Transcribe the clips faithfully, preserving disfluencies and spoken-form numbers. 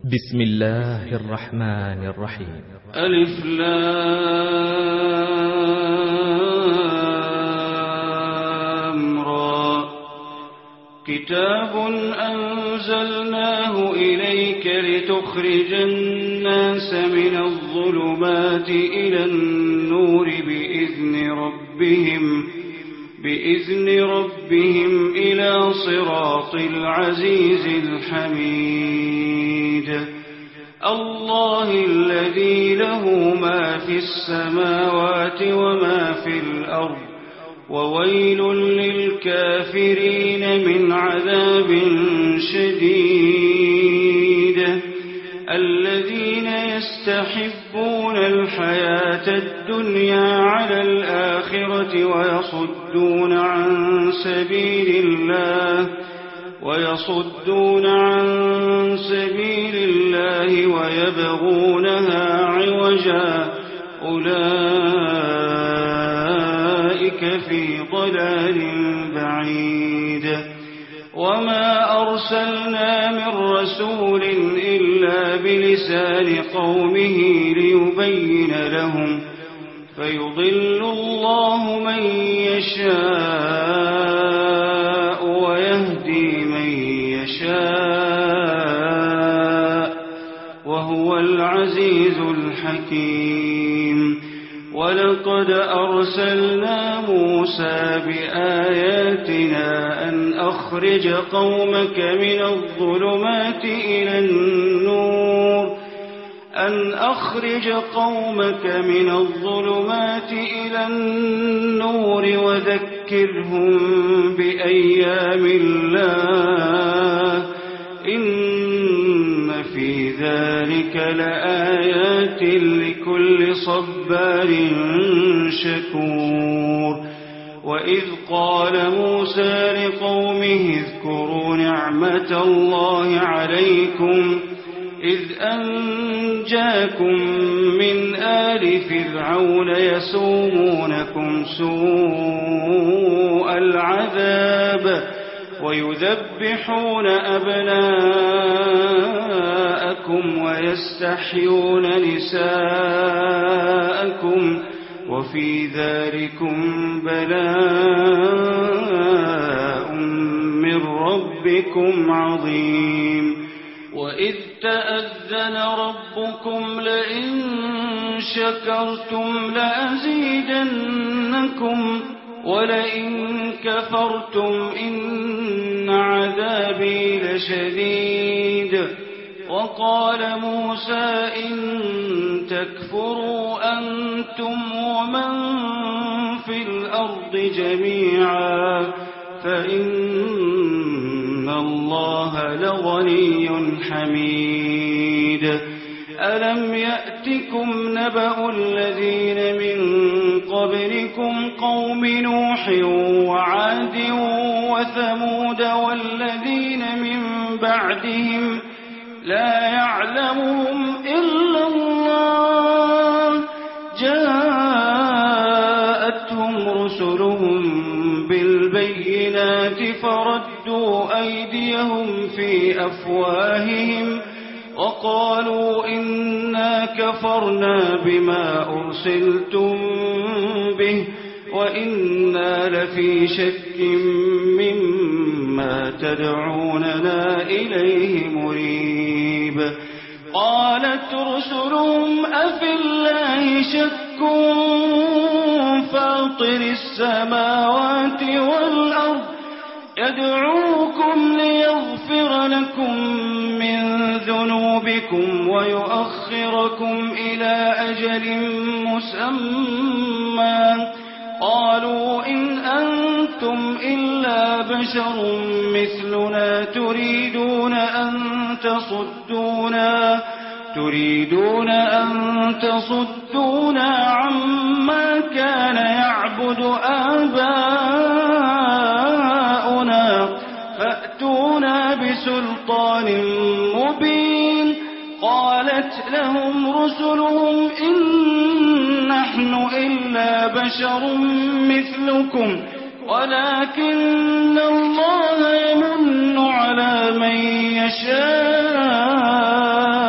بسم الله الرحمن الرحيم. ألف لام را. كتاب أنزلناه إليك لتخرج الناس من الظلمات إلى النور بإذن ربهم بإذن ربهم إلى صراط العزيز الحميد. الله الذي له ما في السماوات وما في الأرض وويل للكافرين من عذاب شديد. الذين يستحبون الحياة الدنيا على الآخرة ويصدون عن سبيل الله ويصدون عن سبيل الله ويبغونها عوجا أولئك في ضلال بعيد. وما أرسلنا من رسول إلا بلسان قومه ليبين لهم فيضل الله من يشاء ويهدي من يشاء وهو العزيز الحكيم. ولقد أرسلنا موسى بآياتنا أن أخرج قومك من الظلمات إلى النور أن أخرج قومك من الظلمات إلى النور وذكرهم بأيام الله إن في ذلك لآيات لكل صبار شكور. وإذ قال موسى لقومه اذكروا نعمة الله عليكم إذ أنجاكم من آل فرعون يسومونكم سوء العذاب ويذبحون أبناءكم ويستحيون نساءكم وفي ذلكم بلاء من ربكم عظيم. وإذ تأذن ربكم لئن شكرتم لأزيدنكم ولئن كفرتم إن عذابي لشديد. وقال موسى إن تكفروا أنتم ومن في الأرض جميعا فإن الله لغني حميد. ألم يأتكم نبأ الذين من قبلكم قوم نوح وعاد وثمود والذين من بعدهم لا يعلمهم إلا الله جاءتهم رسلهم بالبينات فردوا أيديهم في أفواههم وقالوا إنا كفرنا بما أرسلتم به وإنا لفي شك مما تدعوننا إليه مريب. قالت رسلهم أفي الله شك فاطر السماوات والأرض يدعوكم ليغفر لكم من ذنوبكم ويؤخركم إلى أجل مسمى قالوا إن أنتم إلا بشر مثلنا تريدون أن تصدونا تريدون أن تصدونا عما كان يعبد آباؤنا فأتونا بسلطان مبين. قالت لهم رسلهم إن نحن إلا بشر مثلكم ولكن الله يمن على من يشاء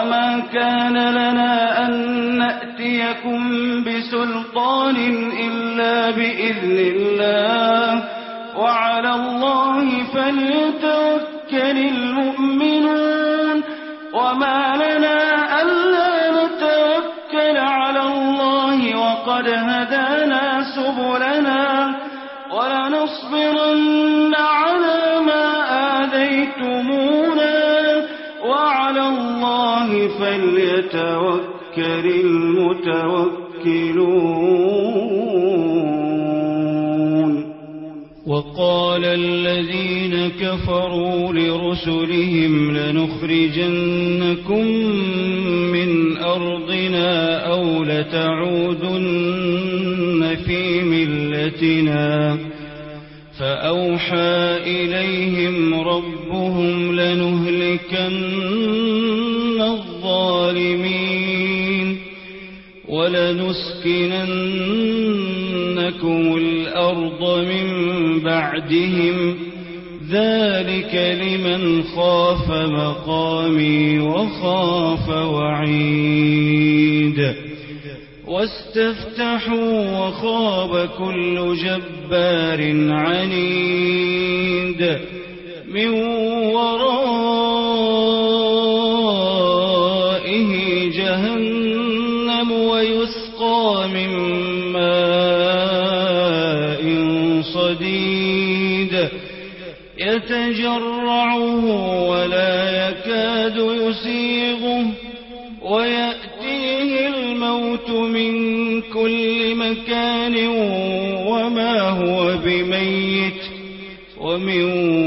وما كان لنا أن نأتيكم بسلطان إلا بإذن الله وعلى الله فليتوكل المؤمنون وما لنا ألا نتوكل على الله وقد هدانا سبلنا ولنصبرن على ما آذيتمونا وعلى الله فليتوكل المتوكلون. وقال الذين كفروا لرسلهم لنخرجنكم من أرضنا أو لتعودن في ملتنا فأوحى إليهم ربهم لنهلكن الظالمين ولنسكننكم الأرض من بعدهم ذلك لمن خاف مقامي وخاف وعيد. واستفتحوا وخاب كل جبار عنيد من ورائه جهنم ويسقى من ماء صديد يتجرعه ولا يكاد يسيغه ويأتيه الموت من كل مكان وما هو بميت ومن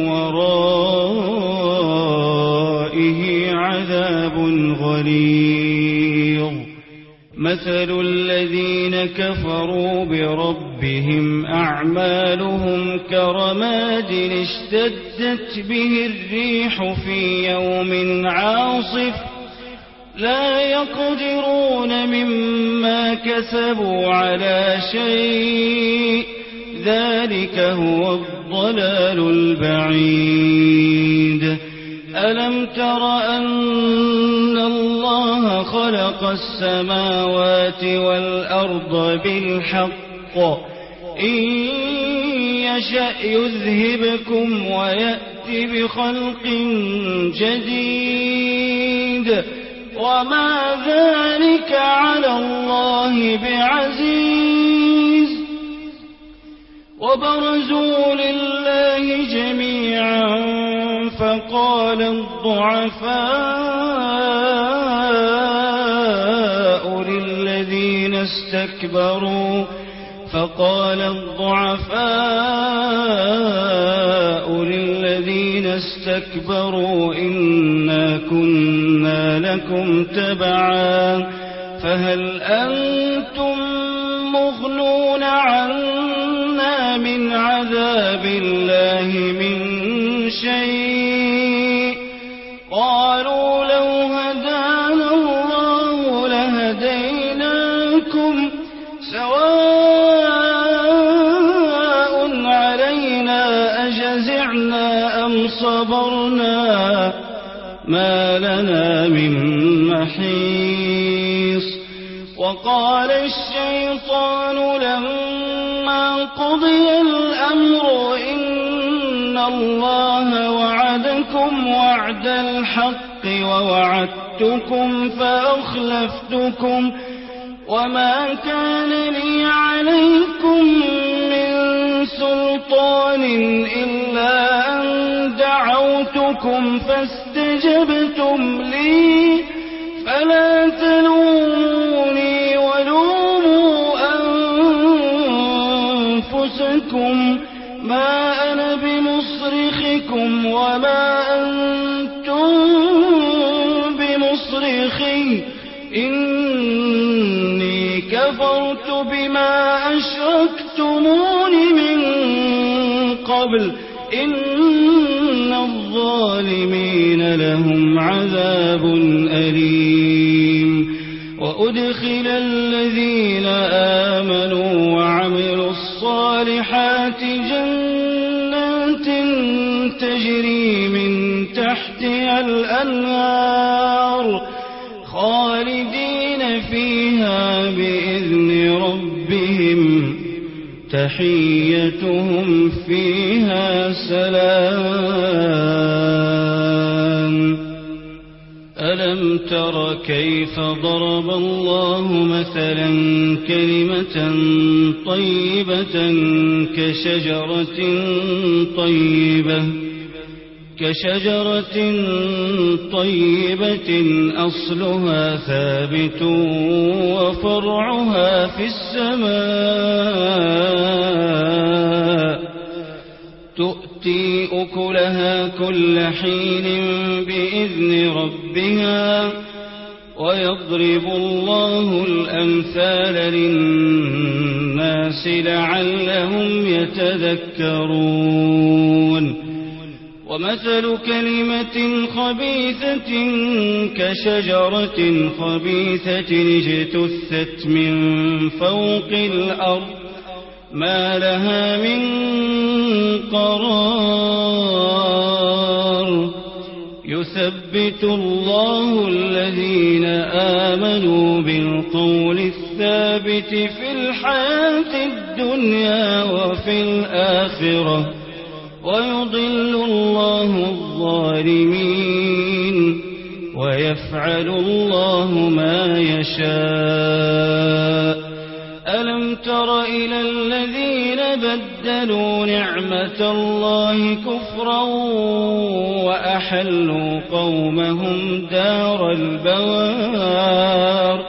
ورائه عذاب غليظ. مثل الذين كفروا بربهم أعمالهم كرماد اشتدت به الريح في يوم عاصف لا يقدرون مما كسبوا على شيء ذلك هو الضلال البعيد. ألم تر أن الله خلق السماوات والأرض بالحق إن يشأ يذهبكم ويأتي بخلق جديد وما ذلك على الله بعزيز. وبرزوا لله جميعا فقال الضعفاء للذين استكبروا فقال الضعفاء للذين استكبروا إنا كنا لكم تبعا فهل أنتم مغنون عنا من عذاب الله من شيء قالوا لو هدانا الله لهديناكم سواء علينا أجزعنا أم صبرنا ما لنا من محيص. وقال الشيطان لما قضي الأمر إن الله وعدكم وعد الحق ووعدتكم فأخلفتكم وما كان لي عليكم من سلطان إلا أن دعوتكم فاستجبتم لي فلا تلوموني ولوموا أنفسكم ما أنا بمصرخكم وما أنتم بمصرخي إني كفرت بما أشركتمون من قبل إن الظالمين لهم عذاب أليم. وأدخل الذين آمنوا وعملوا الصالحات جنات تجري من تحتها الأنهار خالدين فيها بإذن ربهم تحيتهم فيها سلام. ألم تر كيف ضرب الله مثلا كلمة طيبة كشجرة طيبة كشجرة طيبة أصلها ثابت وفرعها في السماء تؤتي أكلها كل حين بإذن ربها ويضرب الله الأمثال للناس لعلهم يتذكرون. ومثل كلمة خبيثة كشجرة خبيثة اجتثت من فوق الأرض ما لها من قرار. يثبت الله الذين آمنوا بالقول الثابت في الحياة الدنيا وفي الآخرة ويضل الله الظالمين ويفعل الله ما يشاء. ألم تر إلى الذين بدلوا نعمة الله كفرا وأحلوا قومهم دار البوار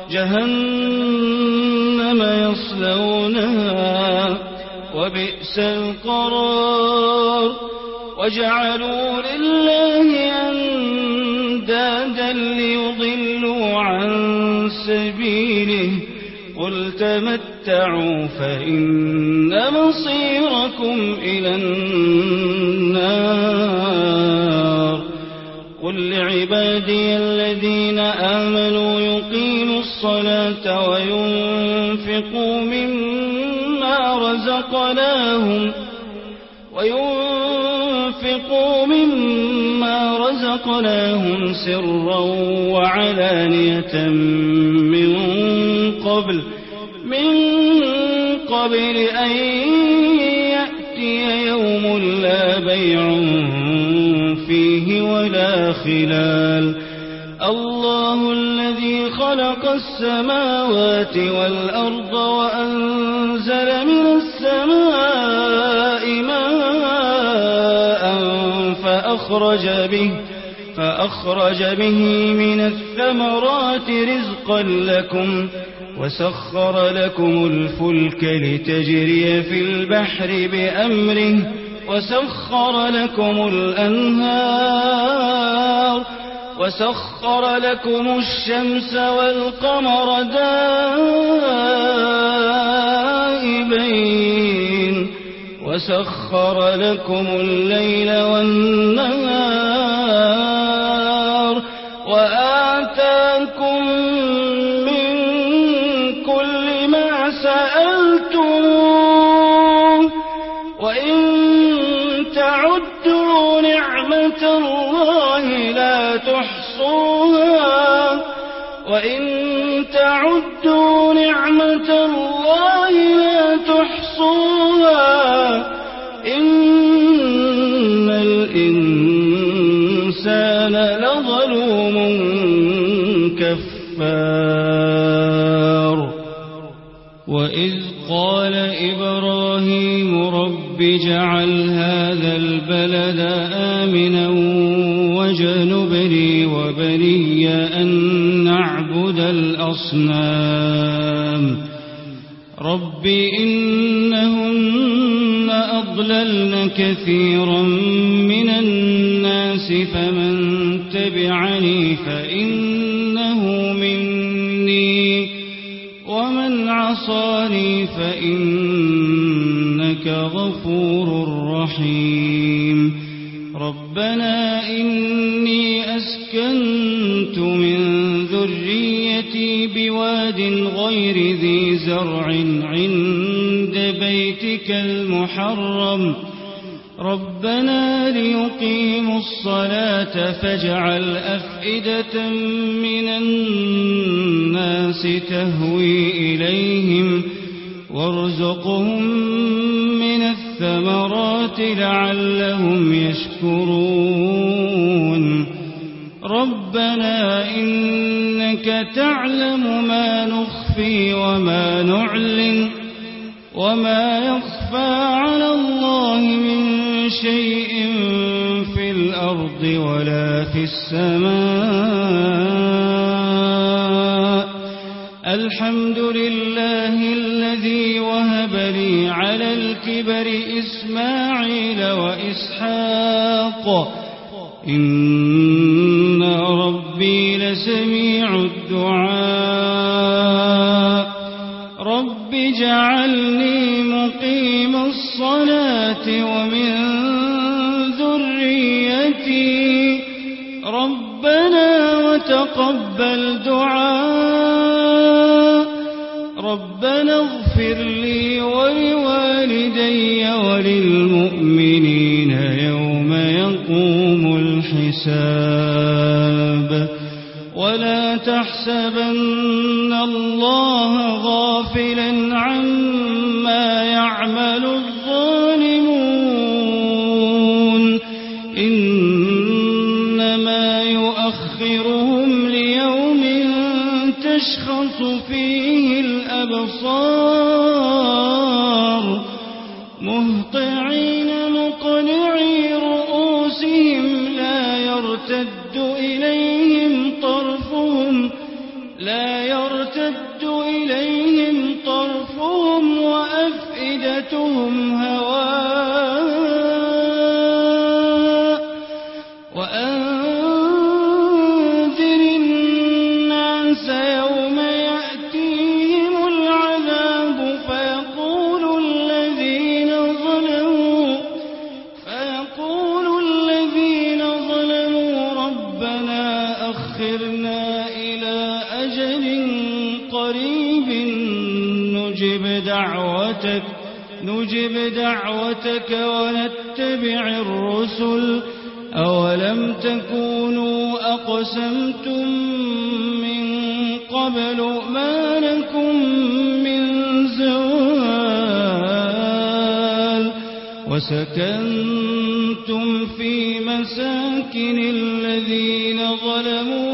جهنم يصلونها وبئس القرار. وجعلوا لله أندادا ليضلوا عن سبيله قل تمتعوا فإن مصيركم إلى النار. قل لعبادي الذين آمنوا يقيموا الصلاة وينفقوا مما رزقناهم وينفقوا مما رزقناهم سرا وعلانية من قبل من قبل أن يأتي يوم لا بيع فيه ولا خلال. الله الذي خلق السماوات والأرض وأنزل من السماء ماء فأخرج به فأخرج به من الثمرات رزقا لكم وسخر لكم الفلك لتجري في البحر بأمره وسخر لكم الأنهار وسخر لكم الشمس والقمر دائبين وسخر لكم الليل والنهار وآتاكم من كل ما سألتموه وإن تعدوا نعمة الله لا تحصوها وإن تعدوا نعمة الله لا تحصوها إن الإنسان لظلوم كفار. وإذ قال إبراهيم رب اجعل هذا البلد آمنا واجنبني وبني أن نعبد الأصنام. رب إنهن أضللن كثيرا من الناس فمن تبعني فإنه مني ومن عصاني فإنك غفور رحيم. ربنا إني أسكنت من ذريتي بواد غير ذي زرع عند بيتك المحرم ربنا ليقيموا الصلاة فاجعل أفئدة من الناس تهوي إليهم وارزقهم من الثمرات لعلهم يشكرون ربنا إنك تعلم ما نخفي وما نعلن وما يخفى على الله من شيء في الأرض ولا في السماء الحمد لله الذي وهب لي على الكبر إسماعيل وإسحاق إن ربي لسميع الدعاء رب اجعلني مقيم الصلاة ومن ذريتي ربنا وتقبل دعاء ربنا اغفر لي ولوالدي وللمؤمنين يوم يقوم الحساب ولا تحسبن الله غافلا عما يعمل الظالمون إنما يؤخرهم ليوم تشخص فيه الأبصار مهطعين مقنعي رؤوسهم لا يرتد إليهم طرفهم لا يرتد إليهم طرفهم وأفئدتهم هواء وأنذر الناس يوم يأتيهم العذاب فيقول الذين ظلموا فيقول الذين ظلموا ربنا أخرنا إلى أجل قريب نجب دعوتك نجب دعوتك ونتبع الرسل أولم تكونوا أقسمتم من قبل ما لكم من زوال وسكنتم في مساكن الذين ظلموا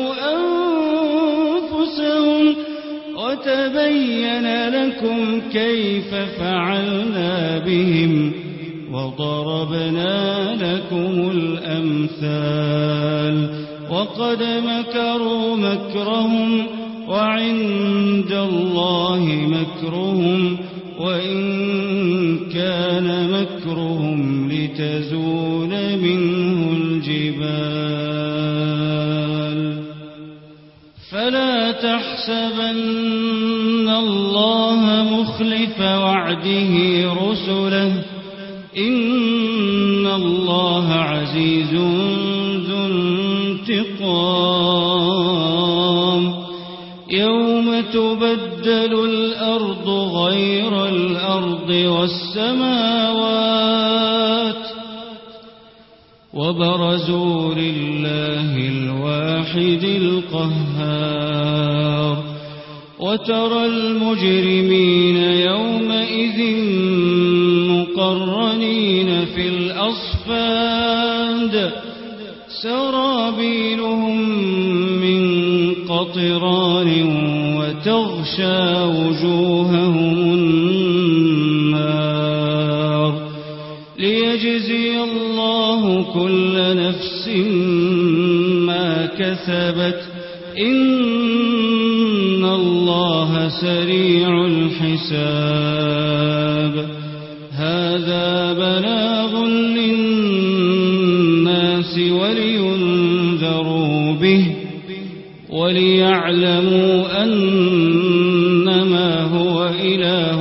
أنفسهم وتبين لكم كيف فعلنا بهم وضربنا لكم الأمثال وقد مكروا مكرهم وعند الله مكرهم وإن كان مكرهم لتزول منه الجبال فلا تحسبن الله مخلف وعده رسله إن الله عزيز ذو انتقام يوم تبدل الأرض غير الأرض والسماوات وبرزوا لله الواحد القهار وترى المجرمين يومئذ مقرنين في الأصفاد سرابيلهم من قطران وتغشى وجوههم النار ليجزي الله كل نفس ما كسبت إن الله سريع الحساب هذا بلاغ للناس ولينذروا به وليعلموا أنما هو إله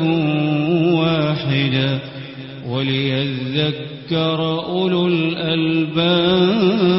واحد وليذكر أولو الألباب